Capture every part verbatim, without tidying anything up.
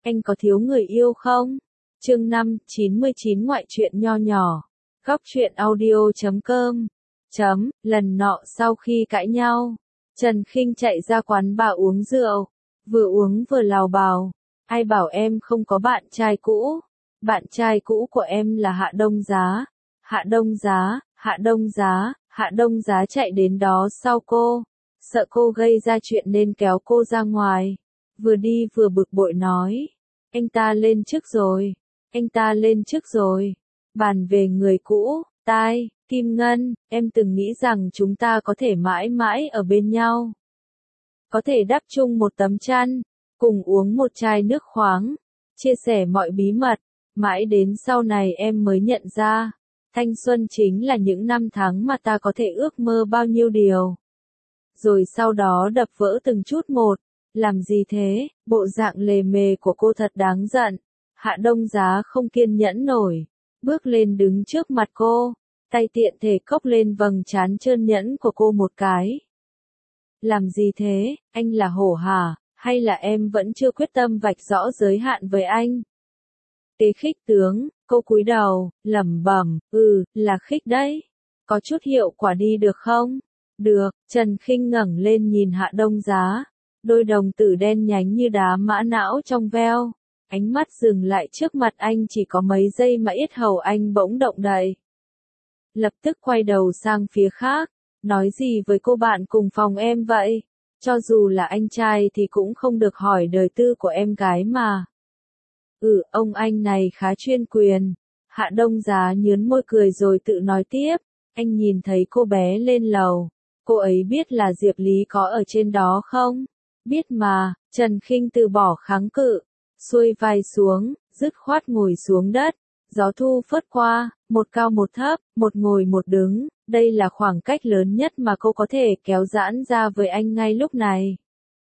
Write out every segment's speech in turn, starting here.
anh có thiếu người yêu không? Chương năm, chín mươi chín ngoại truyện nho nhỏ. Góc truyện audio chấm com. Chấm, lần nọ sau khi cãi nhau, Trần Khinh chạy ra quán bar uống rượu, vừa uống vừa lào bào, ai bảo em không có bạn trai cũ, bạn trai cũ của em là Hạ Đông Giá. Hạ Đông Giá, Hạ Đông Giá, Hạ Đông Giá chạy đến đó sau cô, sợ cô gây ra chuyện nên kéo cô ra ngoài, vừa đi vừa bực bội nói, anh ta lên trước rồi, anh ta lên trước rồi, bàn về người cũ, tai, Kim Ngân, em từng nghĩ rằng chúng ta có thể mãi mãi ở bên nhau, có thể đắp chung một tấm chăn, cùng uống một chai nước khoáng, chia sẻ mọi bí mật, mãi đến sau này em mới nhận ra, thanh xuân chính là những năm tháng mà ta có thể ước mơ bao nhiêu điều. Rồi sau đó đập vỡ từng chút một, làm gì thế, bộ dạng lề mề của cô thật đáng giận. Hạ Đông Giá không kiên nhẫn nổi, bước lên đứng trước mặt cô, tay tiện thể cốc lên vầng trán trơn nhẵn của cô một cái. Làm gì thế, anh là hổ hả, hay là em vẫn chưa quyết tâm vạch rõ giới hạn với anh? Tế khích tướng, cô cúi đầu, lẩm bẩm, ừ, là khích đấy. Có chút hiệu quả đi được không? Được, Trần Khinh ngẩng lên nhìn Hạ Đông Giá, đôi đồng tử đen nhánh như đá mã não trong veo, ánh mắt dừng lại trước mặt anh chỉ có mấy giây mà yết hầu anh bỗng động đậy. Lập tức quay đầu sang phía khác, nói gì với cô bạn cùng phòng em vậy? Cho dù là anh trai thì cũng không được hỏi đời tư của em gái mà. Ừ, ông anh này khá chuyên quyền. Hạ Đông Giá nhướn môi cười rồi tự nói tiếp, anh nhìn thấy cô bé lên lầu, cô ấy biết là Diệp Lý có ở trên đó không? Biết mà, Trần Khinh từ bỏ kháng cự, xuôi vai xuống, dứt khoát ngồi xuống đất, gió thu phất qua, một cao một thấp, một ngồi một đứng, đây là khoảng cách lớn nhất mà cô có thể kéo giãn ra với anh ngay lúc này.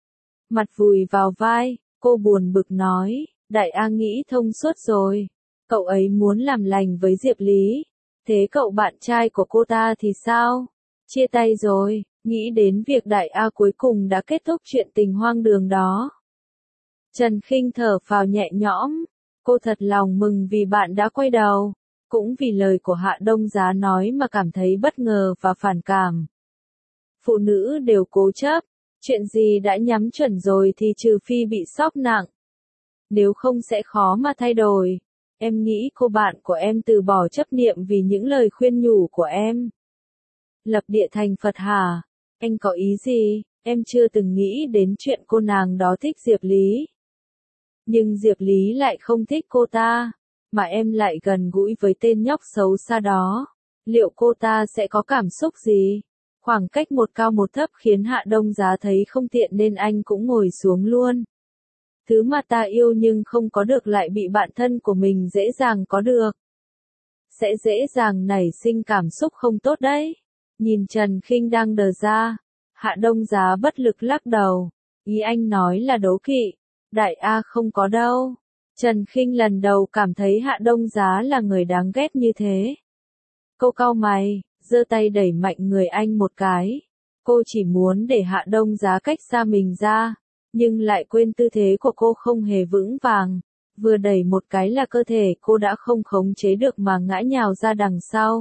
Mặt vùi vào vai, cô buồn bực nói, Đại A nghĩ thông suốt rồi, cậu ấy muốn làm lành với Diệp Lý, thế cậu bạn trai của cô ta thì sao? Chia tay rồi, nghĩ đến việc Đại A cuối cùng đã kết thúc chuyện tình hoang đường đó. Trần Khinh thở phào nhẹ nhõm, cô thật lòng mừng vì bạn đã quay đầu, cũng vì lời của Hạ Đông Giá nói mà cảm thấy bất ngờ và phản cảm. Phụ nữ đều cố chấp, chuyện gì đã nhắm chuẩn rồi thì trừ phi bị sốc nặng, nếu không sẽ khó mà thay đổi. Em nghĩ cô bạn của em từ bỏ chấp niệm vì những lời khuyên nhủ của em. Lập địa thành Phật hả? Anh có ý gì? Em chưa từng nghĩ đến chuyện cô nàng đó thích Diệp Lý. Nhưng Diệp Lý lại không thích cô ta, mà em lại gần gũi với tên nhóc xấu xa đó. Liệu cô ta sẽ có cảm xúc gì? Khoảng cách một cao một thấp khiến Hạ Đông Giá thấy không tiện nên anh cũng ngồi xuống luôn. Thứ mà ta yêu nhưng không có được lại bị bạn thân của mình dễ dàng có được. Sẽ dễ dàng nảy sinh cảm xúc không tốt đấy. Nhìn Trần Khinh đang đờ ra, Hạ Đông Giá bất lực lắc đầu. Ý anh nói là đố kỵ. Đại A không có đâu. Trần Khinh lần đầu cảm thấy Hạ Đông Giá là người đáng ghét như thế. Cô cau mày, giơ tay đẩy mạnh người anh một cái. Cô chỉ muốn để Hạ Đông Giá cách xa mình ra, nhưng lại quên tư thế của cô không hề vững vàng. Vừa đẩy một cái là cơ thể cô đã không khống chế được mà ngã nhào ra đằng sau.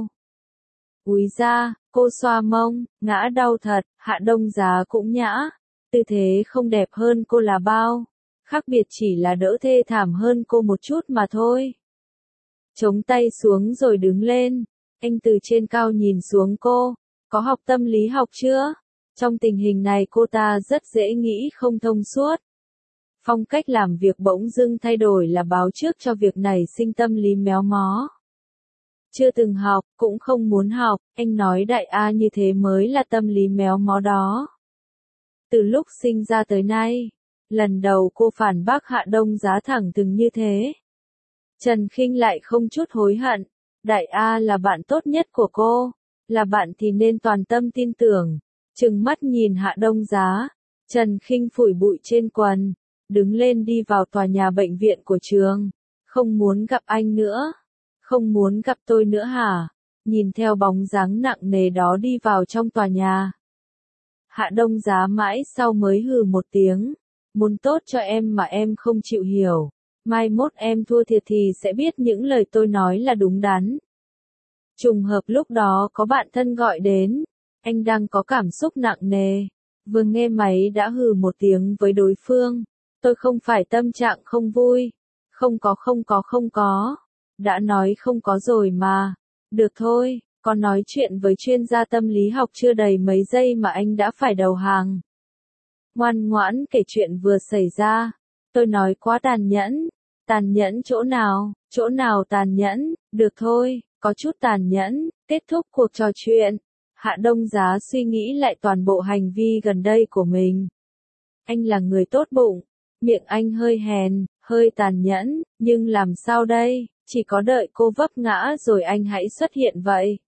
Úi ra, cô xoa mông, ngã đau thật, Hạ Đông Giá cũng nhã. Tư thế không đẹp hơn cô là bao. Khác biệt chỉ là đỡ thê thảm hơn cô một chút mà thôi. Chống tay xuống rồi đứng lên. Anh từ trên cao nhìn xuống cô. Có học tâm lý học chưa? Trong tình hình này cô ta rất dễ nghĩ không thông suốt. Phong cách làm việc bỗng dưng thay đổi là báo trước cho việc này sinh tâm lý méo mó. Chưa từng học, cũng không muốn học, anh nói Đại A như thế mới là tâm lý méo mó đó. Từ lúc sinh ra tới nay, lần đầu cô phản bác Hạ Đông Giá thẳng thừng như thế. Trần Khinh lại không chút hối hận. Đại A là bạn tốt nhất của cô. Là bạn thì nên toàn tâm tin tưởng. Trừng mắt nhìn Hạ Đông Giá. Trần Khinh phủi bụi trên quần. Đứng lên đi vào tòa nhà bệnh viện của trường. Không muốn gặp anh nữa. Không muốn gặp tôi nữa hả? Nhìn theo bóng dáng nặng nề đó đi vào trong tòa nhà. Hạ Đông Giá mãi sau mới hừ một tiếng. Muốn tốt cho em mà em không chịu hiểu. Mai mốt em thua thiệt thì sẽ biết những lời tôi nói là đúng đắn. Trùng hợp lúc đó có bạn thân gọi đến, anh đang có cảm xúc nặng nề. Vừa nghe máy đã hừ một tiếng với đối phương. Tôi không phải tâm trạng không vui. Không có không có không có. Đã nói không có rồi mà. Được thôi, còn nói chuyện với chuyên gia tâm lý học chưa đầy mấy giây mà anh đã phải đầu hàng. Ngoan ngoãn kể chuyện vừa xảy ra. Tôi nói quá tàn nhẫn. Tàn nhẫn chỗ nào, chỗ nào tàn nhẫn, được thôi, có chút tàn nhẫn. Kết thúc cuộc trò chuyện. Hạ Đông Giá suy nghĩ lại toàn bộ hành vi gần đây của mình. Anh là người tốt bụng, miệng anh hơi hèn, hơi tàn nhẫn, nhưng làm sao đây, chỉ có đợi cô vấp ngã rồi anh hãy xuất hiện vậy.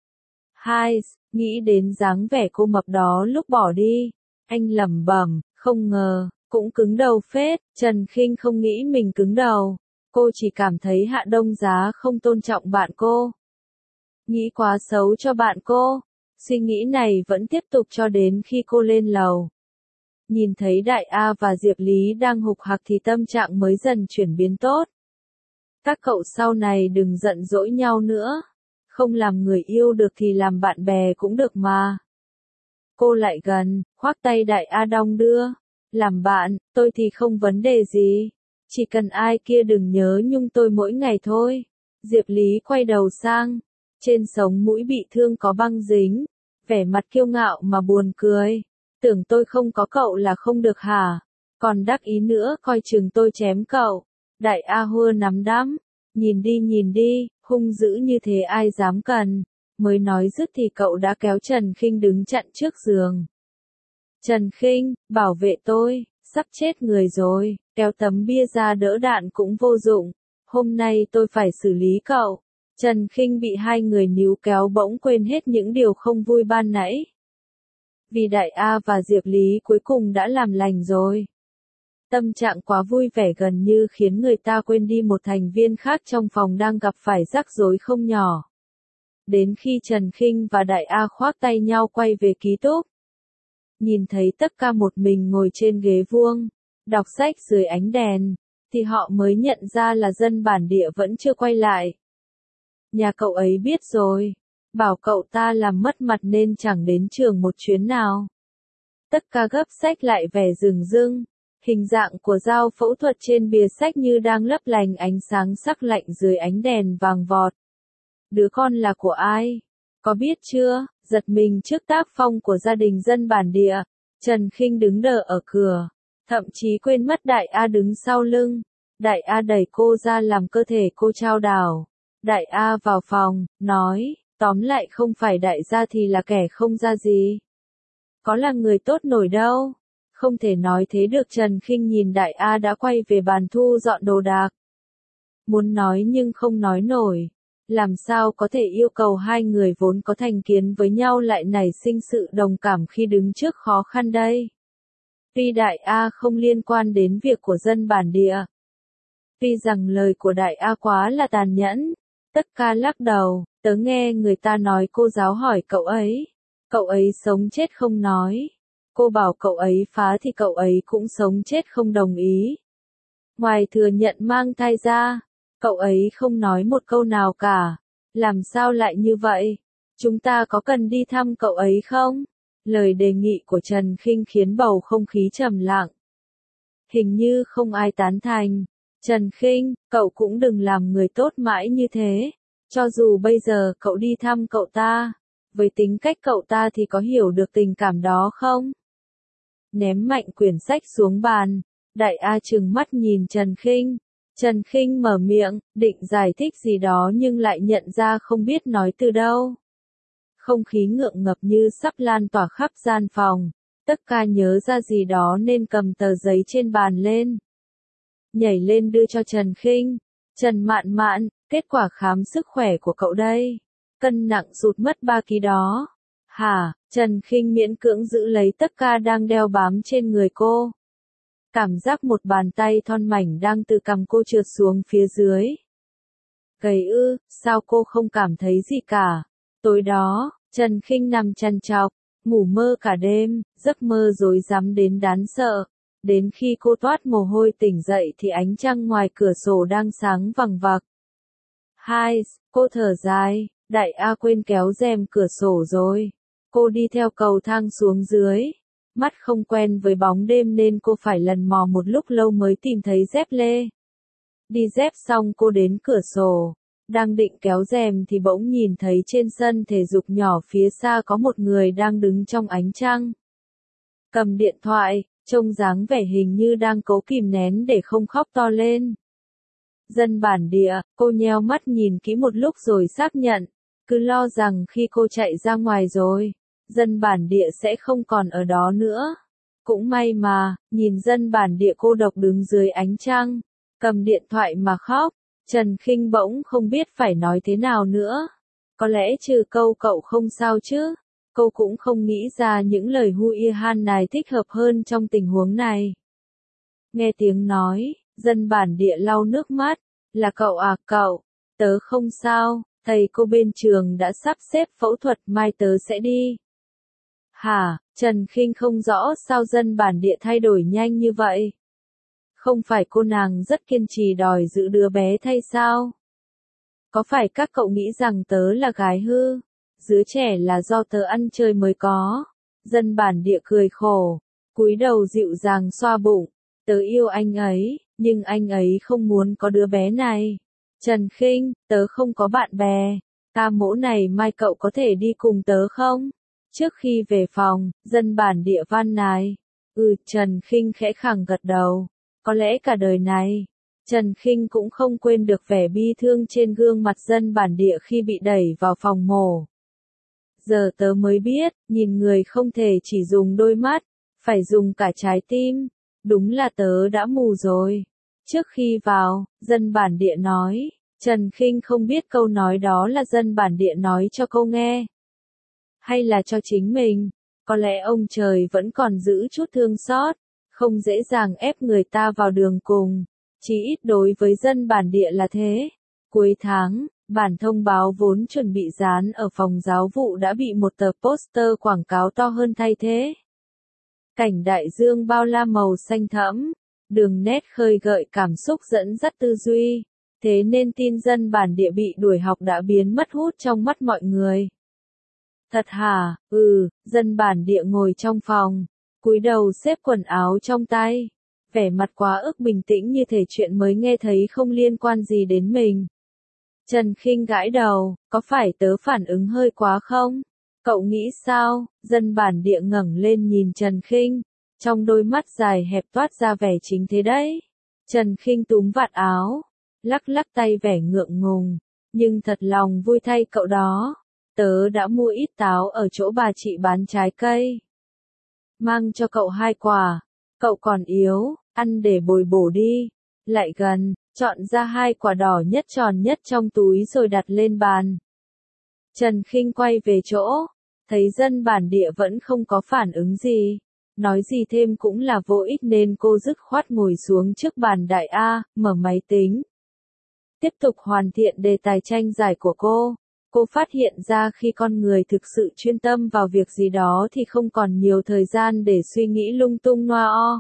Hai, nghĩ đến dáng vẻ cô mập đó lúc bỏ đi, anh lẩm bẩm, không ngờ, cũng cứng đầu phết. Trần Khinh không nghĩ mình cứng đầu, cô chỉ cảm thấy Hạ Đông Giá không tôn trọng bạn cô. Nghĩ quá xấu cho bạn cô. Suy nghĩ này vẫn tiếp tục cho đến khi cô lên lầu. Nhìn thấy Đại A và Diệp Lý đang hục hặc thì tâm trạng mới dần chuyển biến tốt. Các cậu sau này đừng giận dỗi nhau nữa. Không làm người yêu được thì làm bạn bè cũng được mà. Cô lại gần, khoác tay Đại A đong đưa. Làm bạn, tôi thì không vấn đề gì. Chỉ cần ai kia đừng nhớ nhung tôi mỗi ngày thôi. Diệp Lý quay đầu sang. Trên sống mũi bị thương có băng dính. Vẻ mặt kiêu ngạo mà buồn cười. Tưởng tôi không có cậu là không được hả? Còn đắc ý nữa coi chừng tôi chém cậu. Đại A hua nắm đấm. Nhìn đi nhìn đi, hung dữ như thế ai dám cần. Mới nói dứt thì cậu đã kéo Trần Khinh đứng chặn trước giường. Trần Khinh, bảo vệ tôi, sắp chết người rồi, kéo tấm bia ra đỡ đạn cũng vô dụng. Hôm nay tôi phải xử lý cậu. Trần Khinh bị hai người níu kéo bỗng quên hết những điều không vui ban nãy. Vì Đại A và Diệp Lý cuối cùng đã làm lành rồi. Tâm trạng quá vui vẻ gần như khiến người ta quên đi một thành viên khác trong phòng đang gặp phải rắc rối không nhỏ. Đến khi Trần Khinh và Đại A khoác tay nhau quay về ký túc. Nhìn thấy tất cả một mình ngồi trên ghế vuông, đọc sách dưới ánh đèn, thì họ mới nhận ra là dân bản địa vẫn chưa quay lại. Nhà cậu ấy biết rồi, bảo cậu ta làm mất mặt nên chẳng đến trường một chuyến nào. Tất cả gấp sách lại vẻ rừng rưng, hình dạng của dao phẫu thuật trên bìa sách như đang lấp lánh ánh sáng sắc lạnh dưới ánh đèn vàng vọt. Đứa con là của ai? Có biết chưa? Giật mình trước tác phong của gia đình dân bản địa, Trần Khinh đứng đờ ở cửa, thậm chí quên mất Đại A đứng sau lưng. Đại A đẩy cô ra làm cơ thể cô chao đảo. Đại A vào phòng, nói, tóm lại không phải đại gia thì là kẻ không ra gì. Có là người tốt nổi đâu. Không thể nói thế được. Trần Khinh nhìn Đại A đã quay về bàn thu dọn đồ đạc. Muốn nói nhưng không nói nổi. Làm sao có thể yêu cầu hai người vốn có thành kiến với nhau lại nảy sinh sự đồng cảm khi đứng trước khó khăn đây. Tuy Đại A không liên quan đến việc của dân bản địa. Tuy rằng lời của Đại A quá là tàn nhẫn. Tất cả lắc đầu, tớ nghe người ta nói cô giáo hỏi cậu ấy. Cậu ấy sống chết không nói. Cô bảo cậu ấy phá thì cậu ấy cũng sống chết không đồng ý. Ngoài thừa nhận mang thai ra, cậu ấy không nói một câu nào cả. Làm sao lại như vậy? Chúng ta có cần đi thăm cậu ấy không? Lời đề nghị của Trần Khinh khiến bầu không khí trầm lặng. Hình như không ai tán thành. Trần Khinh, cậu cũng đừng làm người tốt mãi như thế. Cho dù bây giờ cậu đi thăm cậu ta, với tính cách cậu ta thì có hiểu được tình cảm đó không? Ném mạnh quyển sách xuống bàn, Đại A trừng mắt nhìn Trần Khinh. Trần Khinh mở miệng, định giải thích gì đó nhưng lại nhận ra không biết nói từ đâu. Không khí ngượng ngập như sắp lan tỏa khắp gian phòng. Tất cả nhớ ra gì đó nên cầm tờ giấy trên bàn lên. Nhảy lên đưa cho Trần Khinh. Trần Mạn Mạn, kết quả khám sức khỏe của cậu đây. Cân nặng sụt mất ba ki lô gam đó. Hả? Trần Khinh miễn cưỡng giữ lấy tất cả đang đeo bám trên người cô. Cảm giác một bàn tay thon mảnh đang từ cằm cô trượt xuống phía dưới. Gầy ư, sao cô không cảm thấy gì cả? Tối đó, Trần Khinh nằm trằn trọc, ngủ mơ cả đêm, giấc mơ rối rắm đến đáng sợ. Đến khi cô toát mồ hôi tỉnh dậy thì ánh trăng ngoài cửa sổ đang sáng vằng vặc. Hai, cô thở dài, Đại A quên kéo rèm cửa sổ rồi. Cô đi theo cầu thang xuống dưới. Mắt không quen với bóng đêm nên cô phải lần mò một lúc lâu mới tìm thấy dép lê. Đi dép xong cô đến cửa sổ. Đang định kéo rèm thì bỗng nhìn thấy trên sân thể dục nhỏ phía xa có một người đang đứng trong ánh trăng. Cầm điện thoại, trông dáng vẻ hình như đang cố kìm nén để không khóc to lên. Dân bản địa, cô nheo mắt nhìn kỹ một lúc rồi xác nhận, cứ lo rằng khi cô chạy ra ngoài rồi, dân bản địa sẽ không còn ở đó nữa. Cũng may mà, nhìn dân bản địa cô độc đứng dưới ánh trăng, cầm điện thoại mà khóc, Trần Khinh bỗng không biết phải nói thế nào nữa. Có lẽ trừ câu cậu không sao chứ, cô cũng không nghĩ ra những lời hu y han này thích hợp hơn trong tình huống này. Nghe tiếng nói, dân bản địa lau nước mắt, là cậu à cậu, tớ không sao, thầy cô bên trường đã sắp xếp phẫu thuật mai tớ sẽ đi. Hả, Trần Khinh không rõ sao dân bản địa thay đổi nhanh như vậy. Không phải cô nàng rất kiên trì đòi giữ đứa bé thay sao? Có phải các cậu nghĩ rằng tớ là gái hư? Đứa trẻ là do tớ ăn chơi mới có. Dân bản địa cười khổ, cúi đầu dịu dàng xoa bụng. Tớ yêu anh ấy, nhưng anh ấy không muốn có đứa bé này. Trần Khinh, tớ không có bạn bè. Ta mỗ này mai cậu có thể đi cùng tớ không? Trước khi về phòng, dân bản địa van nài. Ừ, Trần Khinh khẽ khẳng gật đầu. Có lẽ cả đời này, Trần Khinh cũng không quên được vẻ bi thương trên gương mặt dân bản địa khi bị đẩy vào phòng mổ. Giờ tớ mới biết, nhìn người không thể chỉ dùng đôi mắt, phải dùng cả trái tim. Đúng là tớ đã mù rồi. Trước khi vào, dân bản địa nói, Trần Khinh không biết câu nói đó là dân bản địa nói cho cô nghe. Hay là cho chính mình, có lẽ ông trời vẫn còn giữ chút thương xót, không dễ dàng ép người ta vào đường cùng, chỉ ít đối với dân bản địa là thế. Cuối tháng, bản thông báo vốn chuẩn bị dán ở phòng giáo vụ đã bị một tờ poster quảng cáo to hơn thay thế. Cảnh đại dương bao la màu xanh thẫm, đường nét khơi gợi cảm xúc dẫn dắt tư duy, thế nên tin dân bản địa bị đuổi học đã biến mất hút trong mắt mọi người. Thật hả? Ừ, dân bản địa ngồi trong phòng, cúi đầu xếp quần áo trong tay, vẻ mặt quá ức bình tĩnh như thể chuyện mới nghe thấy không liên quan gì đến mình. Trần Khinh gãi đầu, có phải tớ phản ứng hơi quá không? Cậu nghĩ sao? Dân bản địa ngẩng lên nhìn Trần Khinh, trong đôi mắt dài hẹp toát ra vẻ chính thế đấy. Trần Khinh túm vạt áo, lắc lắc tay vẻ ngượng ngùng, nhưng thật lòng vui thay cậu đó. Tớ đã mua ít táo ở chỗ bà chị bán trái cây. Mang cho cậu hai quả, cậu còn yếu, ăn để bồi bổ đi. Lại gần, chọn ra hai quả đỏ nhất tròn nhất trong túi rồi đặt lên bàn. Trần Khinh quay về chỗ, thấy dân bản địa vẫn không có phản ứng gì. Nói gì thêm cũng là vô ích nên cô dứt khoát ngồi xuống trước bàn đại A, mở máy tính. Tiếp tục hoàn thiện đề tài tranh giải của cô. Cô phát hiện ra khi con người thực sự chuyên tâm vào việc gì đó thì không còn nhiều thời gian để suy nghĩ lung tung noa o.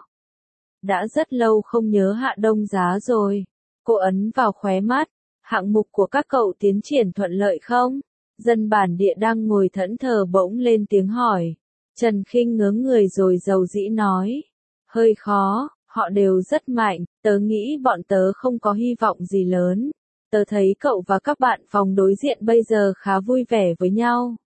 Đã rất lâu không nhớ Hạ Đông Giá rồi. Cô ấn vào khóe mắt. Hạng mục của các cậu tiến triển thuận lợi không? Dân bản địa đang ngồi thẫn thờ bỗng lên tiếng hỏi. Trần Khinh ngớ người rồi dầu dĩ nói. Hơi khó, họ đều rất mạnh, tớ nghĩ bọn tớ không có hy vọng gì lớn. Tớ thấy cậu và các bạn phòng đối diện bây giờ khá vui vẻ với nhau.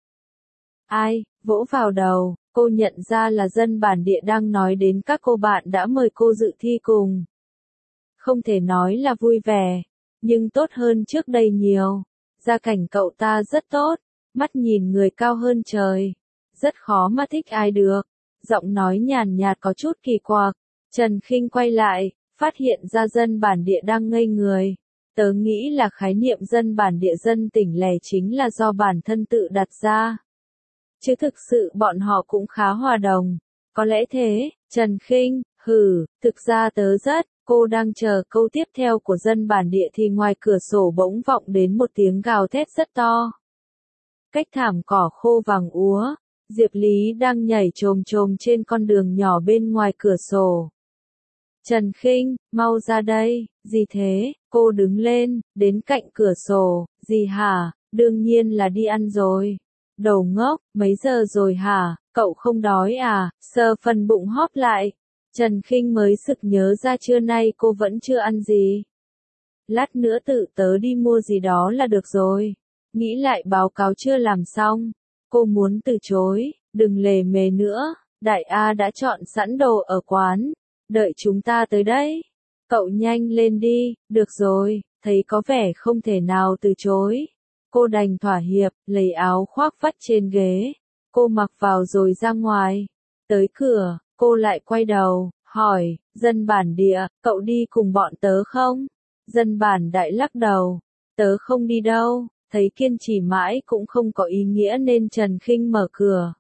Ai, vỗ vào đầu, cô nhận ra là dân bản địa đang nói đến các cô bạn đã mời cô dự thi cùng. Không thể nói là vui vẻ, nhưng tốt hơn trước đây nhiều. Gia cảnh cậu ta rất tốt, mắt nhìn người cao hơn trời. Rất khó mà thích ai được. Giọng nói nhàn nhạt có chút kỳ quặc. Trần Khinh quay lại, phát hiện ra dân bản địa đang ngây người. Tớ nghĩ là khái niệm dân bản địa dân tỉnh lẻ chính là do bản thân tự đặt ra. Chứ thực sự bọn họ cũng khá hòa đồng. Có lẽ thế, Trần Khinh, hừ, thực ra tớ rất, cô đang chờ câu tiếp theo của dân bản địa thì ngoài cửa sổ bỗng vọng đến một tiếng gào thét rất to. Cách thảm cỏ khô vàng úa, Diệp Lý đang nhảy chồm chồm trên con đường nhỏ bên ngoài cửa sổ. Trần Khinh, mau ra đây, gì thế? Cô đứng lên, đến cạnh cửa sổ, gì hả? Đương nhiên là đi ăn rồi. Đồ ngốc, mấy giờ rồi hả? Cậu không đói à? Sờ phần bụng hóp lại. Trần Khinh mới sực nhớ ra trưa nay cô vẫn chưa ăn gì. Lát nữa tự tớ đi mua gì đó là được rồi. Nghĩ lại báo cáo chưa làm xong. Cô muốn từ chối, đừng lề mề nữa. Đại A đã chọn sẵn đồ ở quán. Đợi chúng ta tới đấy. Cậu nhanh lên đi, được rồi, thấy có vẻ không thể nào từ chối. Cô đành thỏa hiệp, lấy áo khoác vắt trên ghế. Cô mặc vào rồi ra ngoài. Tới cửa, cô lại quay đầu, hỏi, dân bản địa, cậu đi cùng bọn tớ không? Dân bản đại lắc đầu, tớ không đi đâu, thấy kiên trì mãi cũng không có ý nghĩa nên Trần Khinh mở cửa.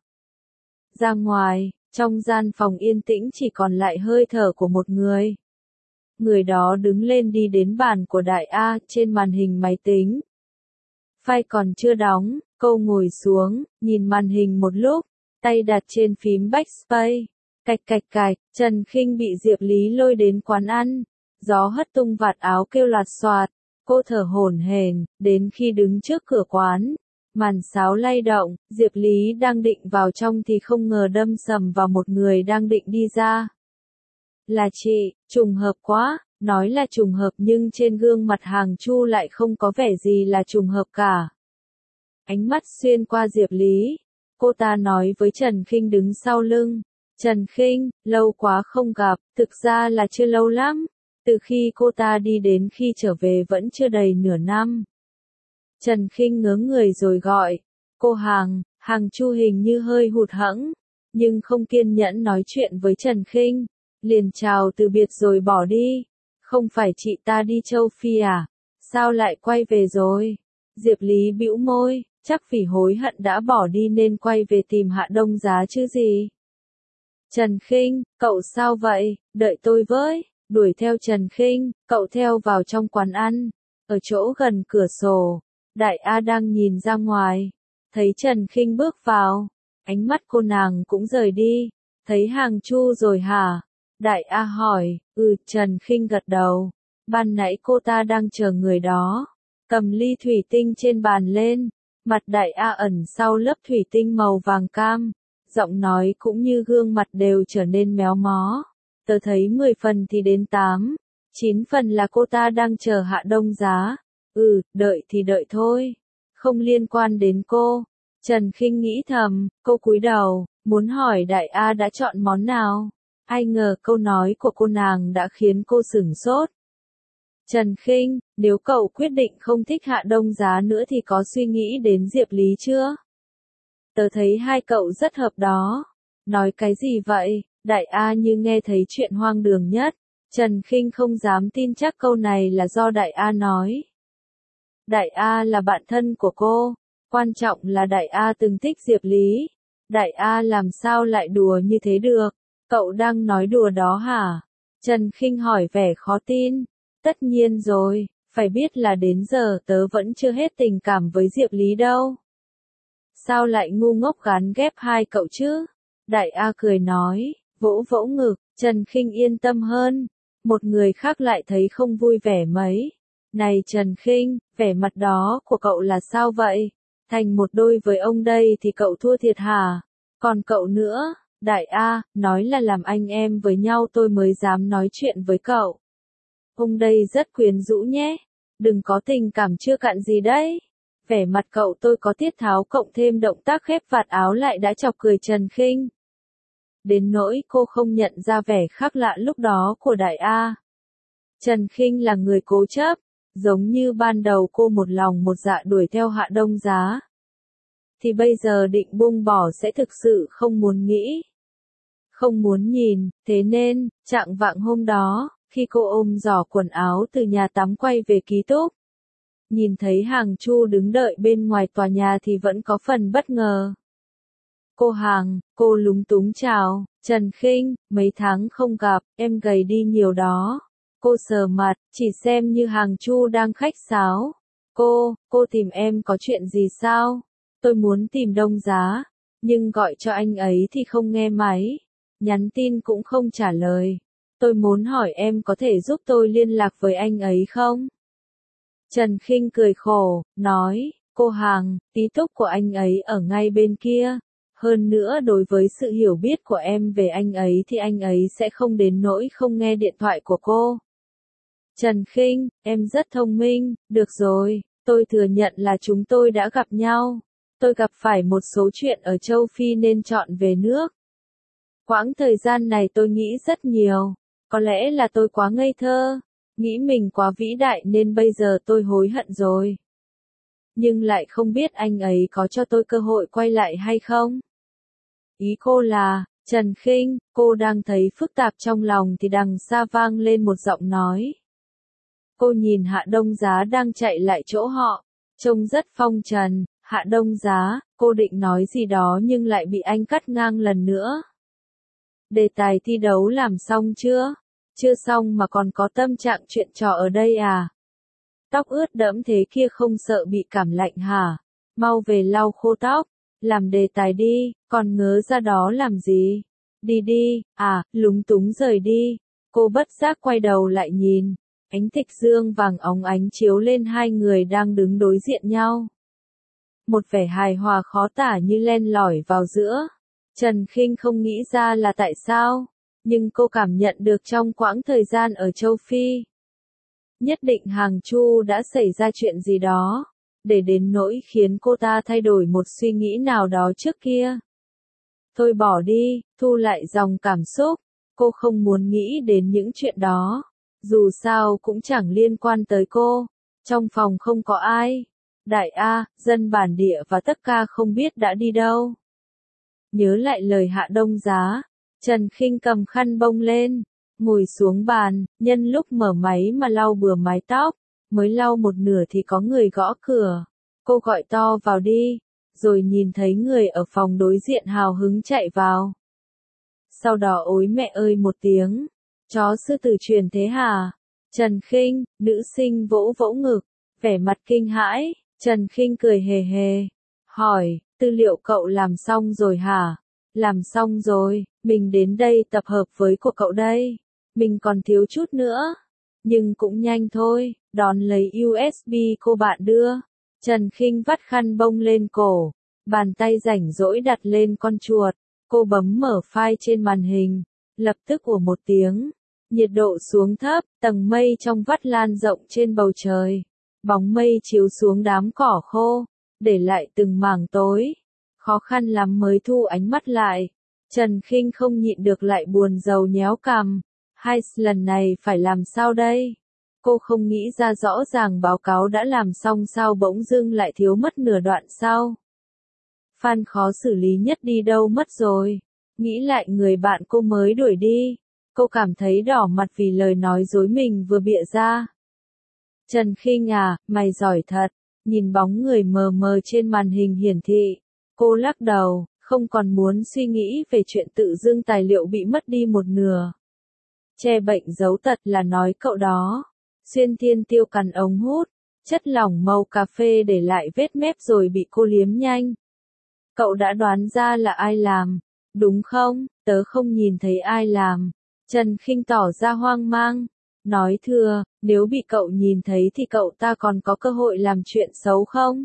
Ra ngoài, trong gian phòng yên tĩnh chỉ còn lại hơi thở của một người. Người đó đứng lên đi đến bàn của Đại A trên màn hình máy tính. File còn chưa đóng, cô ngồi xuống, nhìn màn hình một lúc, tay đặt trên phím backspace. Cạch cạch cạch, Trần Khinh bị Diệp Lý lôi đến quán ăn. Gió hất tung vạt áo kêu loạt xoạt. Cô thở hổn hển, đến khi đứng trước cửa quán. Màn sáo lay động, Diệp Lý đang định vào trong thì không ngờ đâm sầm vào một người đang định đi ra. Là chị, trùng hợp quá, nói là trùng hợp nhưng trên gương mặt Hàng Chu lại không có vẻ gì là trùng hợp cả. Ánh mắt xuyên qua Diệp Lý, cô ta nói với Trần Khinh đứng sau lưng. Trần Khinh, lâu quá không gặp, thực ra là chưa lâu lắm. Từ khi cô ta đi đến khi trở về vẫn chưa đầy nửa năm. Trần Khinh ngớ người rồi gọi, cô Hàng. Hàng Chu hình như hơi hụt hẫng, nhưng không kiên nhẫn nói chuyện với Trần Khinh, liền chào từ biệt rồi bỏ đi. Không phải chị ta đi châu Phi à? Sao lại quay về rồi? Diệp Lý bĩu môi, chắc vì hối hận đã bỏ đi nên quay về tìm Hạ Đông Giá chứ gì. Trần Khinh, cậu sao vậy? Đợi tôi với. Đuổi theo Trần Khinh, cậu theo vào trong quán ăn. Ở chỗ gần cửa sổ, Đại A đang nhìn ra ngoài. Thấy Trần Khinh bước vào, ánh mắt cô nàng cũng rời đi. Thấy Hàng Chu rồi hả? Đại A hỏi, ừ, Trần Khinh gật đầu. Ban nãy cô ta đang chờ người đó. Cầm ly thủy tinh trên bàn lên. Mặt Đại A ẩn sau lớp thủy tinh màu vàng cam. Giọng nói cũng như gương mặt đều trở nên méo mó. Tớ thấy mười phần thì đến tám, chín phần là cô ta đang chờ Hạ Đông Giá. Ừ, đợi thì đợi thôi. Không liên quan đến cô. Trần Khinh nghĩ thầm, cô cúi đầu, muốn hỏi Đại A đã chọn món nào. Ai ngờ câu nói của cô nàng đã khiến cô sửng sốt. Trần Khinh, nếu cậu quyết định không thích Hạ Đông Giá nữa thì có suy nghĩ đến Diệp Lý chưa? Tớ thấy hai cậu rất hợp đó. Nói cái gì vậy? Đại A như nghe thấy chuyện hoang đường nhất. Trần Khinh không dám tin chắc câu này là do Đại A nói. Đại A là bạn thân của cô. Quan trọng là Đại A từng thích Diệp Lý. Đại A làm sao lại đùa như thế được? Cậu đang nói đùa đó hả? Trần Khinh hỏi vẻ khó tin. Tất nhiên rồi, phải biết là đến giờ tớ vẫn chưa hết tình cảm với Diệp Lý đâu. Sao lại ngu ngốc gán ghép hai cậu chứ? Đại A cười nói, vỗ vỗ ngực, Trần Khinh yên tâm hơn. Một người khác lại thấy không vui vẻ mấy. Này Trần Khinh, vẻ mặt đó của cậu là sao vậy? Thành một đôi với ông đây thì cậu thua thiệt hả? Còn cậu nữa, Đại A, nói là làm anh em với nhau tôi mới dám nói chuyện với cậu. Ông đây rất quyến rũ nhé. Đừng có tình cảm chưa cạn gì đấy. Vẻ mặt cậu tôi có tiết tháo cộng thêm động tác khép vạt áo lại đã chọc cười Trần Khinh. Đến nỗi cô không nhận ra vẻ khác lạ lúc đó của Đại A. Trần Khinh là người cố chấp, giống như ban đầu cô một lòng một dạ đuổi theo Hạ Đông Giá. Thì bây giờ định buông bỏ sẽ thực sự không muốn nghĩ. Không muốn nhìn, thế nên, trạng vạng hôm đó, khi cô ôm giỏ quần áo từ nhà tắm quay về ký túc. Nhìn thấy Hàng Chu đứng đợi bên ngoài tòa nhà thì vẫn có phần bất ngờ. Cô Hàng, cô lúng túng chào, Trần Khinh, mấy tháng không gặp, em gầy đi nhiều đó. Cô sờ mặt, chỉ xem như Hàng Chu đang khách sáo. Cô, cô tìm em có chuyện gì sao? Tôi muốn tìm Đông Giá, nhưng gọi cho anh ấy thì không nghe máy. Nhắn tin cũng không trả lời. Tôi muốn hỏi em có thể giúp tôi liên lạc với anh ấy không? Trần Khinh cười khổ, nói, cô Hằng, tí túc của anh ấy ở ngay bên kia. Hơn nữa đối với sự hiểu biết của em về anh ấy thì anh ấy sẽ không đến nỗi không nghe điện thoại của cô. Trần Khinh, em rất thông minh, được rồi, tôi thừa nhận là chúng tôi đã gặp nhau. Tôi gặp phải một số chuyện ở châu Phi nên chọn về nước. Quãng thời gian này tôi nghĩ rất nhiều, có lẽ là tôi quá ngây thơ, nghĩ mình quá vĩ đại nên bây giờ tôi hối hận rồi. Nhưng lại không biết anh ấy có cho tôi cơ hội quay lại hay không? Ý cô là, Trần Khinh, cô đang thấy phức tạp trong lòng thì đằng xa vang lên một giọng nói. Cô nhìn Hạ Đông Giá đang chạy lại chỗ họ, trông rất phong trần. Hạ Đông Giá, cô định nói gì đó nhưng lại bị anh cắt ngang lần nữa. Đề tài thi đấu làm xong chưa? Chưa xong mà còn có tâm trạng chuyện trò ở đây à? Tóc ướt đẫm thế kia không sợ bị cảm lạnh hả? Mau về lau khô tóc, làm đề tài đi, còn ngớ ra đó làm gì? Đi đi, à, lúng túng rời đi. Cô bất giác quay đầu lại nhìn, ánh thịch dương vàng óng ánh chiếu lên hai người đang đứng đối diện nhau. Một vẻ hài hòa khó tả như len lỏi vào giữa. Trần Khinh không nghĩ ra là tại sao, nhưng cô cảm nhận được trong quãng thời gian ở châu Phi. Nhất định Hàng Chu đã xảy ra chuyện gì đó, để đến nỗi khiến cô ta thay đổi một suy nghĩ nào đó trước kia. Thôi bỏ đi, thu lại dòng cảm xúc, cô không muốn nghĩ đến những chuyện đó. Dù sao cũng chẳng liên quan tới cô, trong phòng không có ai. Đại A, dân bản địa và tất cả không biết đã đi đâu. Nhớ lại lời Hạ Đông Giá, Trần Khinh cầm khăn bông lên, ngồi xuống bàn, nhân lúc mở máy mà lau bừa mái tóc, mới lau một nửa thì có người gõ cửa. Cô gọi to vào đi, rồi nhìn thấy người ở phòng đối diện hào hứng chạy vào. Sau đó ối mẹ ơi một tiếng, chó sư tử truyền thế hả? Trần Khinh, nữ sinh vỗ vỗ ngực, vẻ mặt kinh hãi. Trần Khinh cười hề hề, hỏi, tư liệu cậu làm xong rồi hả? Làm xong rồi, mình đến đây tập hợp với của cậu đây. Mình còn thiếu chút nữa, nhưng cũng nhanh thôi, đón lấy u ét bê cô bạn đưa. Trần Khinh vắt khăn bông lên cổ, bàn tay rảnh rỗi đặt lên con chuột, cô bấm mở file trên màn hình, lập tức ủa một tiếng, nhiệt độ xuống thấp, tầng mây trong vắt lan rộng trên bầu trời. Bóng mây chiếu xuống đám cỏ khô, để lại từng mảng tối. Khó khăn lắm mới thu ánh mắt lại. Trần Khinh không nhịn được lại buồn rầu nhéo cằm. Hai lần này phải làm sao đây? Cô không nghĩ ra rõ ràng báo cáo đã làm xong sao bỗng dưng lại thiếu mất nửa đoạn sau. Phan khó xử lý nhất đi đâu mất rồi. Nghĩ lại người bạn cô mới đuổi đi. Cô cảm thấy đỏ mặt vì lời nói dối mình vừa bịa ra. Trần Khinh à, mày giỏi thật. Nhìn bóng người mờ mờ trên màn hình hiển thị. Cô lắc đầu, không còn muốn suy nghĩ về chuyện tự dưng tài liệu bị mất đi một nửa. Che bệnh giấu tật là nói cậu đó. Xuyên Thiên Tiêu cắn ống hút, chất lỏng màu cà phê để lại vết mép rồi bị cô liếm nhanh. Cậu đã đoán ra là ai làm, đúng không? Tớ không nhìn thấy ai làm. Trần Khinh tỏ ra hoang mang. Nói thưa, nếu bị cậu nhìn thấy thì cậu ta còn có cơ hội làm chuyện xấu không?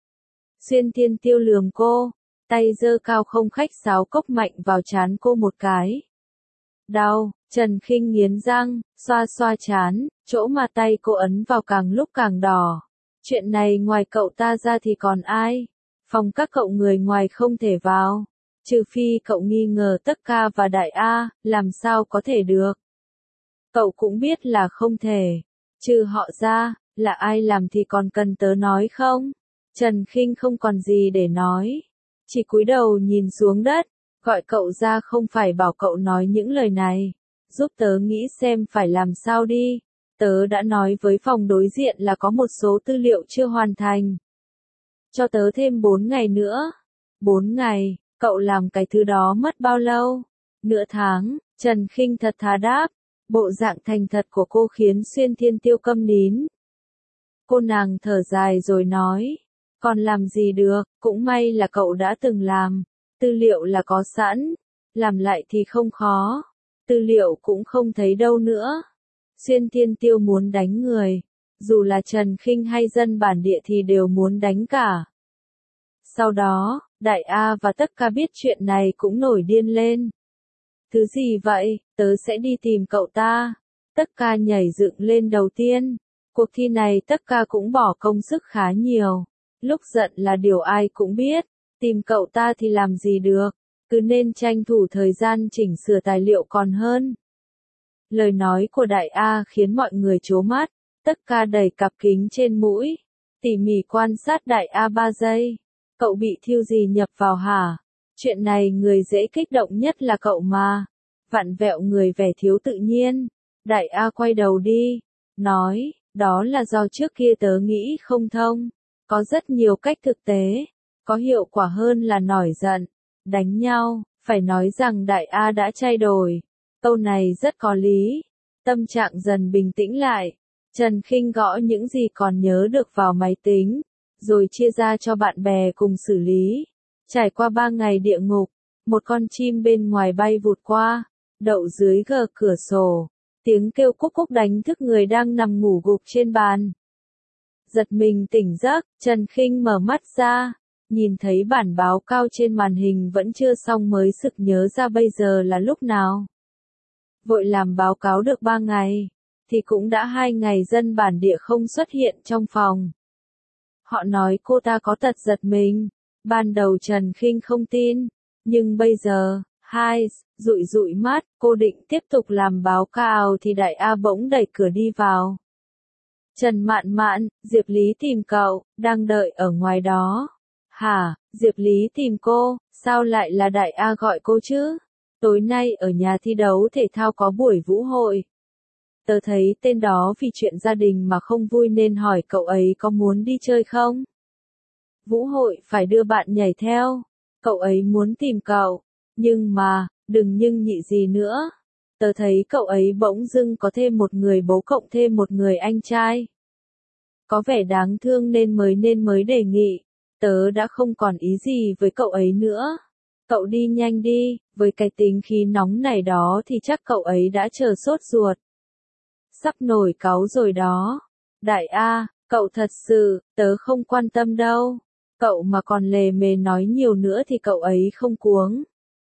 Xuyên Thiên Tiêu lườm cô, tay giơ cao không khách sáo cốc mạnh vào trán cô một cái. Đau, Trần Khinh nghiến răng, xoa xoa trán, chỗ mà tay cô ấn vào càng lúc càng đỏ. Chuyện này ngoài cậu ta ra thì còn ai? Phòng các cậu người ngoài không thể vào. Trừ phi cậu nghi ngờ tất ca và đại A, làm sao có thể được? Cậu cũng biết là không thể. Trừ họ ra, là ai làm thì còn cần tớ nói không? Trần Khinh không còn gì để nói. Chỉ cúi đầu nhìn xuống đất, gọi cậu ra không phải bảo cậu nói những lời này. Giúp tớ nghĩ xem phải làm sao đi. Tớ đã nói với phòng đối diện là có một số tư liệu chưa hoàn thành. Cho tớ thêm bốn ngày nữa. Bốn ngày, cậu làm cái thứ đó mất bao lâu? Nửa tháng, Trần Khinh thật thà đáp. Bộ dạng thành thật của cô khiến Xuyên Thiên Tiêu câm nín. Cô nàng thở dài rồi nói. Còn làm gì được, cũng may là cậu đã từng làm. Tư liệu là có sẵn. Làm lại thì không khó. Tư liệu cũng không thấy đâu nữa. Xuyên Thiên Tiêu muốn đánh người, dù là Trần Khinh hay dân bản địa thì đều muốn đánh cả. Sau đó, Đại A và tất cả biết chuyện này cũng nổi điên lên. Thứ gì vậy, tớ sẽ đi tìm cậu ta. Tất cả nhảy dựng lên đầu tiên. Cuộc thi này tất cả cũng bỏ công sức khá nhiều. Lúc giận là điều ai cũng biết. Tìm cậu ta thì làm gì được. Cứ nên tranh thủ thời gian chỉnh sửa tài liệu còn hơn. Lời nói của Đại A khiến mọi người trố mắt. Tất cả đẩy cặp kính trên mũi. Tỉ mỉ quan sát Đại A ba giây. Cậu bị thiêu gì nhập vào hả? Chuyện này người dễ kích động nhất là cậu mà. Vặn vẹo người vẻ thiếu tự nhiên. Đại A quay đầu đi. Nói, đó là do trước kia tớ nghĩ không thông. Có rất nhiều cách thực tế. Có hiệu quả hơn là nổi giận. Đánh nhau, phải nói rằng Đại A đã thay đổi. Câu này rất có lý. Tâm trạng dần bình tĩnh lại. Trần Khinh gõ những gì còn nhớ được vào máy tính. Rồi chia ra cho bạn bè cùng xử lý. Trải qua ba ngày địa ngục, một con chim bên ngoài bay vụt qua, đậu dưới gờ cửa sổ. Tiếng kêu cúc cúc đánh thức người đang nằm ngủ gục trên bàn. Giật mình tỉnh giấc, Trần Khinh mở mắt ra, nhìn thấy bản báo cáo trên màn hình vẫn chưa xong mới sực nhớ ra bây giờ là lúc nào. Vội làm báo cáo được ba ngày, thì cũng đã hai ngày dân bản địa không xuất hiện trong phòng. Họ nói cô ta có tật giật mình. Ban đầu Trần Khinh không tin, nhưng bây giờ, hai, dụi dụi mắt, cô định tiếp tục làm báo cáo thì Đại A bỗng đẩy cửa đi vào. Trần Mạn Mạn, Diệp Lý tìm cậu, đang đợi ở ngoài đó. Hả, Diệp Lý tìm cô, sao lại là Đại A gọi cô chứ? Tối nay ở nhà thi đấu thể thao có buổi vũ hội. Tớ thấy tên đó vì chuyện gia đình mà không vui nên hỏi cậu ấy có muốn đi chơi không? Vũ hội phải đưa bạn nhảy theo. Cậu ấy muốn tìm cậu. Nhưng mà, đừng nhưng nhị gì nữa. Tớ thấy cậu ấy bỗng dưng có thêm một người bố cộng thêm một người anh trai. Có vẻ đáng thương nên mới nên mới đề nghị. Tớ đã không còn ý gì với cậu ấy nữa. Cậu đi nhanh đi, với cái tính khí nóng này đó thì chắc cậu ấy đã chờ sốt ruột. Sắp nổi cáu rồi đó. Đại A, cậu thật sự, tớ không quan tâm đâu. Cậu mà còn lề mề nói nhiều nữa thì cậu ấy không cuống.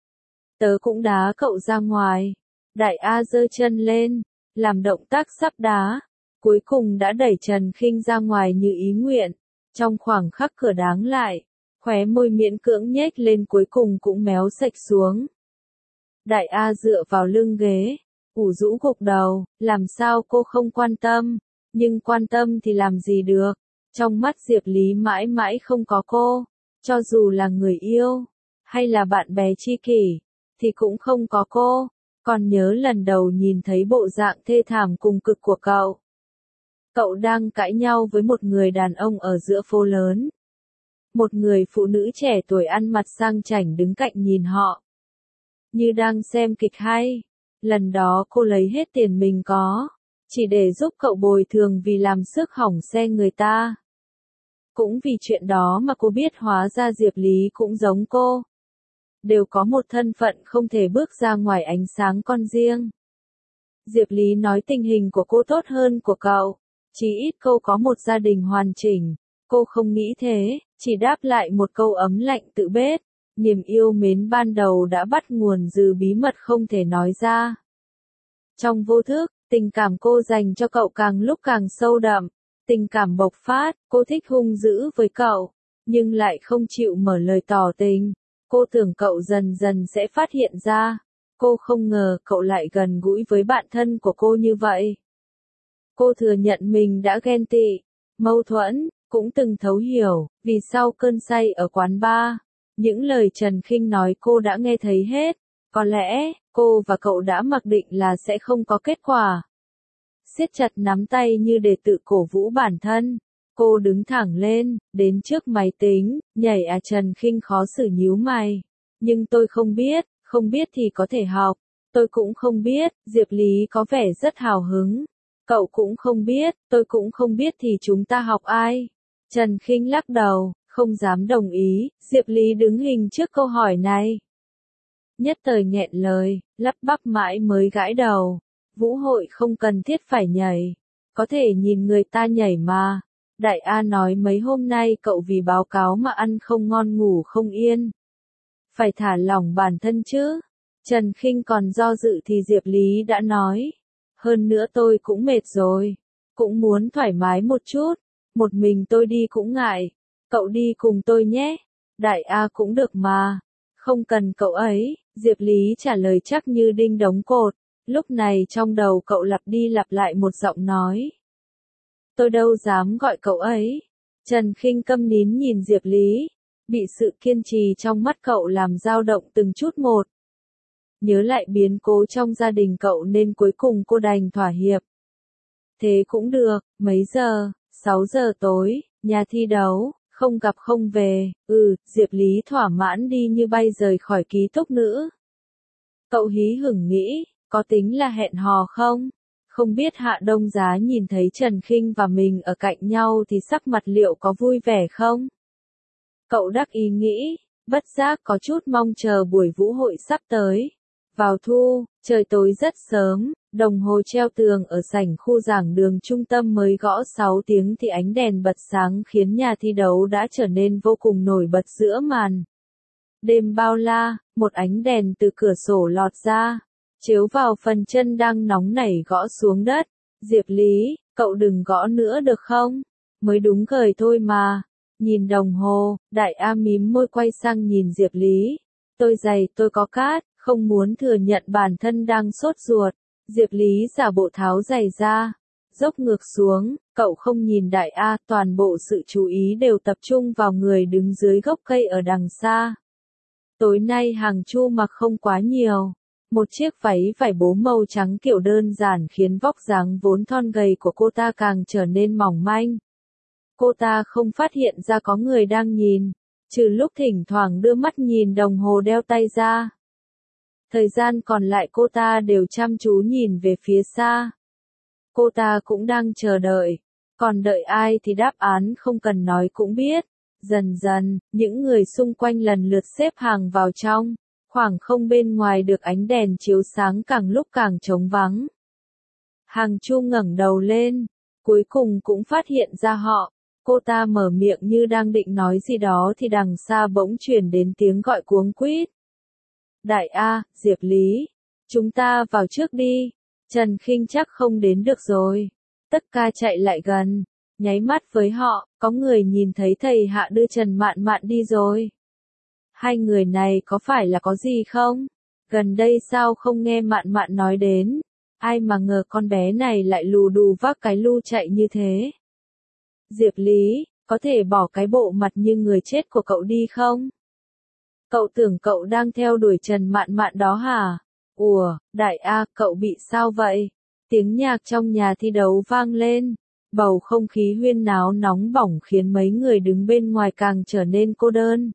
Tớ cũng đá cậu ra ngoài. Đại A giơ chân lên, làm động tác sắp đá. Cuối cùng đã đẩy Trần Khinh ra ngoài như ý nguyện. Trong khoảng khắc cửa đáng lại, khóe môi miễn cưỡng nhếch lên cuối cùng cũng méo sạch xuống. Đại A dựa vào lưng ghế, ủ rũ gục đầu, làm sao cô không quan tâm, nhưng quan tâm thì làm gì được. Trong mắt Diệp Lý mãi mãi không có cô, cho dù là người yêu, hay là bạn bè tri kỷ, thì cũng không có cô. Còn nhớ lần đầu nhìn thấy bộ dạng thê thảm cùng cực của cậu. Cậu đang cãi nhau với một người đàn ông ở giữa phố lớn. Một người phụ nữ trẻ tuổi ăn mặc sang chảnh đứng cạnh nhìn họ. Như đang xem kịch hay. Lần đó cô lấy hết tiền mình có, chỉ để giúp cậu bồi thường vì làm xước hỏng xe người ta. Cũng vì chuyện đó mà cô biết hóa ra Diệp Lý cũng giống cô. Đều có một thân phận không thể bước ra ngoài ánh sáng con riêng. Diệp Lý nói tình hình của cô tốt hơn của cậu. Chỉ ít cô có một gia đình hoàn chỉnh. Cô không nghĩ thế, chỉ đáp lại một câu ấm lạnh tự bết. Niềm yêu mến ban đầu đã bắt nguồn từ bí mật không thể nói ra. Trong vô thức, tình cảm cô dành cho cậu càng lúc càng sâu đậm. Tình cảm bộc phát, cô thích hung dữ với cậu, nhưng lại không chịu mở lời tỏ tình. Cô tưởng cậu dần dần sẽ phát hiện ra. Cô không ngờ cậu lại gần gũi với bạn thân của cô như vậy. Cô thừa nhận mình đã ghen tị, mâu thuẫn, cũng từng thấu hiểu, vì sau cơn say ở quán bar. Những lời Trần Khinh nói cô đã nghe thấy hết. Có lẽ, cô và cậu đã mặc định là sẽ không có kết quả. Siết chặt nắm tay như để tự cổ vũ bản thân. Cô đứng thẳng lên, đến trước máy tính, nhảy à Trần Khinh khó xử nhíu mày. Nhưng tôi không biết, không biết thì có thể học. Tôi cũng không biết, Diệp Lý có vẻ rất hào hứng. Cậu cũng không biết, tôi cũng không biết thì chúng ta học ai. Trần Khinh lắc đầu, không dám đồng ý, Diệp Lý đứng hình trước câu hỏi này. Nhất thời nghẹn lời, lắp bắp mãi mới gãi đầu. Vũ hội không cần thiết phải nhảy. Có thể nhìn người ta nhảy mà. Đại A nói mấy hôm nay cậu vì báo cáo mà ăn không ngon ngủ không yên. Phải thả lỏng bản thân chứ. Trần Khinh còn do dự thì Diệp Lý đã nói. Hơn nữa tôi cũng mệt rồi. Cũng muốn thoải mái một chút. Một mình tôi đi cũng ngại. Cậu đi cùng tôi nhé. Đại A cũng được mà. Không cần cậu ấy. Diệp Lý trả lời chắc như đinh đóng cột. Lúc này trong đầu cậu lặp đi lặp lại một giọng nói. Tôi đâu dám gọi cậu ấy. Trần Khinh câm nín nhìn Diệp Lý. Bị sự kiên trì trong mắt cậu làm dao động từng chút một. Nhớ lại biến cố trong gia đình cậu nên cuối cùng cô đành thỏa hiệp. Thế cũng được, mấy giờ? sáu giờ tối, nhà thi đấu, không gặp không về, ừ, Diệp Lý thỏa mãn đi như bay rời khỏi ký túc nữ. Cậu hí hửng nghĩ, có tính là hẹn hò không? Không biết Hạ Đông Giá nhìn thấy Trần Khinh và mình ở cạnh nhau thì sắc mặt liệu có vui vẻ không? Cậu đắc ý nghĩ, bất giác có chút mong chờ buổi vũ hội sắp tới. Vào thu, trời tối rất sớm, đồng hồ treo tường ở sảnh khu giảng đường trung tâm mới gõ sáu tiếng thì ánh đèn bật sáng khiến nhà thi đấu đã trở nên vô cùng nổi bật giữa màn. Đêm bao la, một ánh đèn từ cửa sổ lọt ra, chiếu vào phần chân đang nóng nảy gõ xuống đất. Diệp Lý, cậu đừng gõ nữa được không? Mới đúng gời thôi mà. Nhìn đồng hồ, Đại A mím môi quay sang nhìn Diệp Lý. Tôi dày, tôi có cát, không muốn thừa nhận bản thân đang sốt ruột. Diệp Lý giả bộ tháo giày ra, dốc ngược xuống, cậu không nhìn Đại A, toàn bộ sự chú ý đều tập trung vào người đứng dưới gốc cây ở đằng xa. Tối nay Hàng Chu mặc không quá nhiều. Một chiếc váy vải bố màu trắng kiểu đơn giản khiến vóc dáng vốn thon gầy của cô ta càng trở nên mỏng manh. Cô ta không phát hiện ra có người đang nhìn, trừ lúc thỉnh thoảng đưa mắt nhìn đồng hồ đeo tay ra. Thời gian còn lại cô ta đều chăm chú nhìn về phía xa. Cô ta cũng đang chờ đợi, còn đợi ai thì đáp án không cần nói cũng biết. Dần dần, những người xung quanh lần lượt xếp hàng vào trong, khoảng không bên ngoài được ánh đèn chiếu sáng càng lúc càng trống vắng. Hàng Chu ngẩng đầu lên, cuối cùng cũng phát hiện ra họ. Cô ta mở miệng như đang định nói gì đó thì đằng xa bỗng truyền đến tiếng gọi cuống quýt. Đại A, Diệp Lý, chúng ta vào trước đi. Trần Khinh chắc không đến được rồi. Tất cả chạy lại gần, nháy mắt với họ, có người nhìn thấy thầy Hạ đưa Trần Mạn Mạn đi rồi. Hai người này có phải là có gì không? Gần đây sao không nghe Mạn Mạn nói đến? Ai mà ngờ con bé này lại lù đù vác cái lu chạy như thế. Diệp Lý, có thể bỏ cái bộ mặt như người chết của cậu đi không? Cậu tưởng cậu đang theo đuổi Trần Mạn Mạn đó hả? Ủa, Đại A, cậu bị sao vậy? Tiếng nhạc trong nhà thi đấu vang lên. Bầu không khí huyên náo nóng bỏng khiến mấy người đứng bên ngoài càng trở nên cô đơn.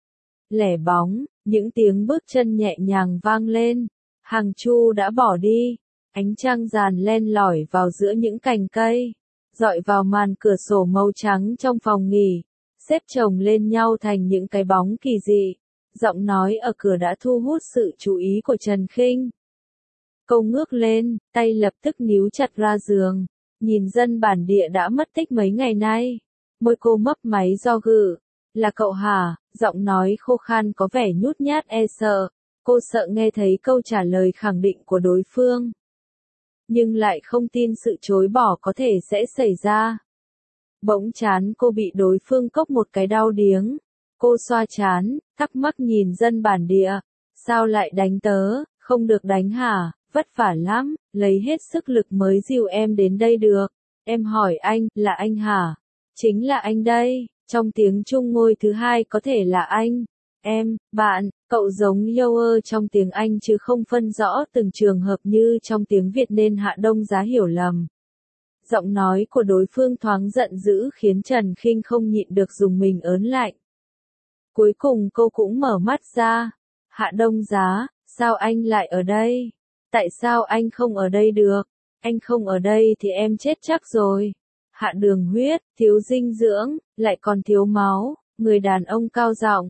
Lẻ bóng, những tiếng bước chân nhẹ nhàng vang lên. Hàng Chu đã bỏ đi. Ánh trăng ràn len lỏi vào giữa những cành cây, dọi vào màn cửa sổ màu trắng trong phòng nghỉ, xếp chồng lên nhau thành những cái bóng kỳ dị. Giọng nói ở cửa đã thu hút sự chú ý của Trần Khinh. Cô ngước lên, tay lập tức níu chặt ra giường, nhìn dân bản địa đã mất tích mấy ngày nay. Môi cô mấp máy do gự. Là cậu hả? Giọng nói khô khan có vẻ nhút nhát e sợ. Cô sợ nghe thấy câu trả lời khẳng định của đối phương, nhưng lại không tin sự chối bỏ có thể sẽ xảy ra. Bỗng chán cô bị đối phương cốc một cái đau điếng. Cô xoa chán, thắc mắc nhìn dân bản địa. Sao lại đánh tớ? Không được đánh hả? Vất vả lắm, lấy hết sức lực mới dìu em đến đây được. Em hỏi anh, là anh hả? Chính là anh đây. Trong tiếng Trung ngôi thứ hai có thể là anh, em, bạn, cậu giống Yoer trong tiếng Anh chứ không phân rõ từng trường hợp như trong tiếng Việt nên Hạ Đông Giá hiểu lầm. Giọng nói của đối phương thoáng giận dữ khiến Trần Khinh không nhịn được dùng mình ớn lạnh. Cuối cùng cô cũng mở mắt ra. Hạ Đông Giá, sao anh lại ở đây? Tại sao anh không ở đây được? Anh không ở đây thì em chết chắc rồi. Hạ đường huyết, thiếu dinh dưỡng, lại còn thiếu máu. Người đàn ông cao giọng,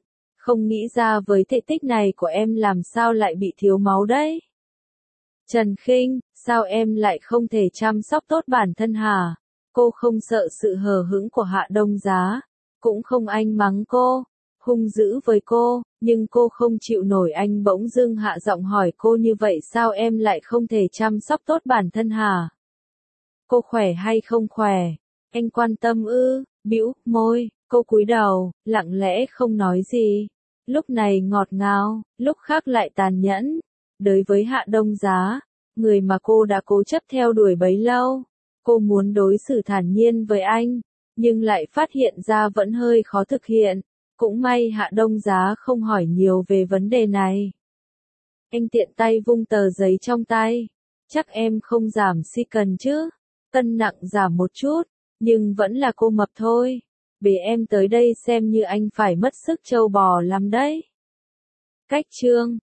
Không nghĩ ra với thể tích này của em làm sao lại bị thiếu máu đấy. Trần Khinh, sao em lại không thể chăm sóc tốt bản thân hả? Cô không sợ sự hờ hững của Hạ Đông Giá, cũng không anh mắng cô, hung dữ với cô, nhưng cô không chịu nổi anh bỗng dưng hạ giọng hỏi cô như vậy, sao em lại không thể chăm sóc tốt bản thân hả? Cô khỏe hay không khỏe? Anh quan tâm ư? Bĩu môi, cô cúi đầu, lặng lẽ không nói gì. Lúc này ngọt ngào, lúc khác lại tàn nhẫn. Đối với Hạ Đông Giá, người mà cô đã cố chấp theo đuổi bấy lâu, cô muốn đối xử thản nhiên với anh, nhưng lại phát hiện ra vẫn hơi khó thực hiện. Cũng may Hạ Đông Giá không hỏi nhiều về vấn đề này. Anh tiện tay vung tờ giấy trong tay. Chắc em không giảm si cần chứ? Cân nặng giảm một chút, nhưng vẫn là cô mập thôi. Bế em tới đây xem như anh phải mất sức trâu bò lắm đấy. Cách chương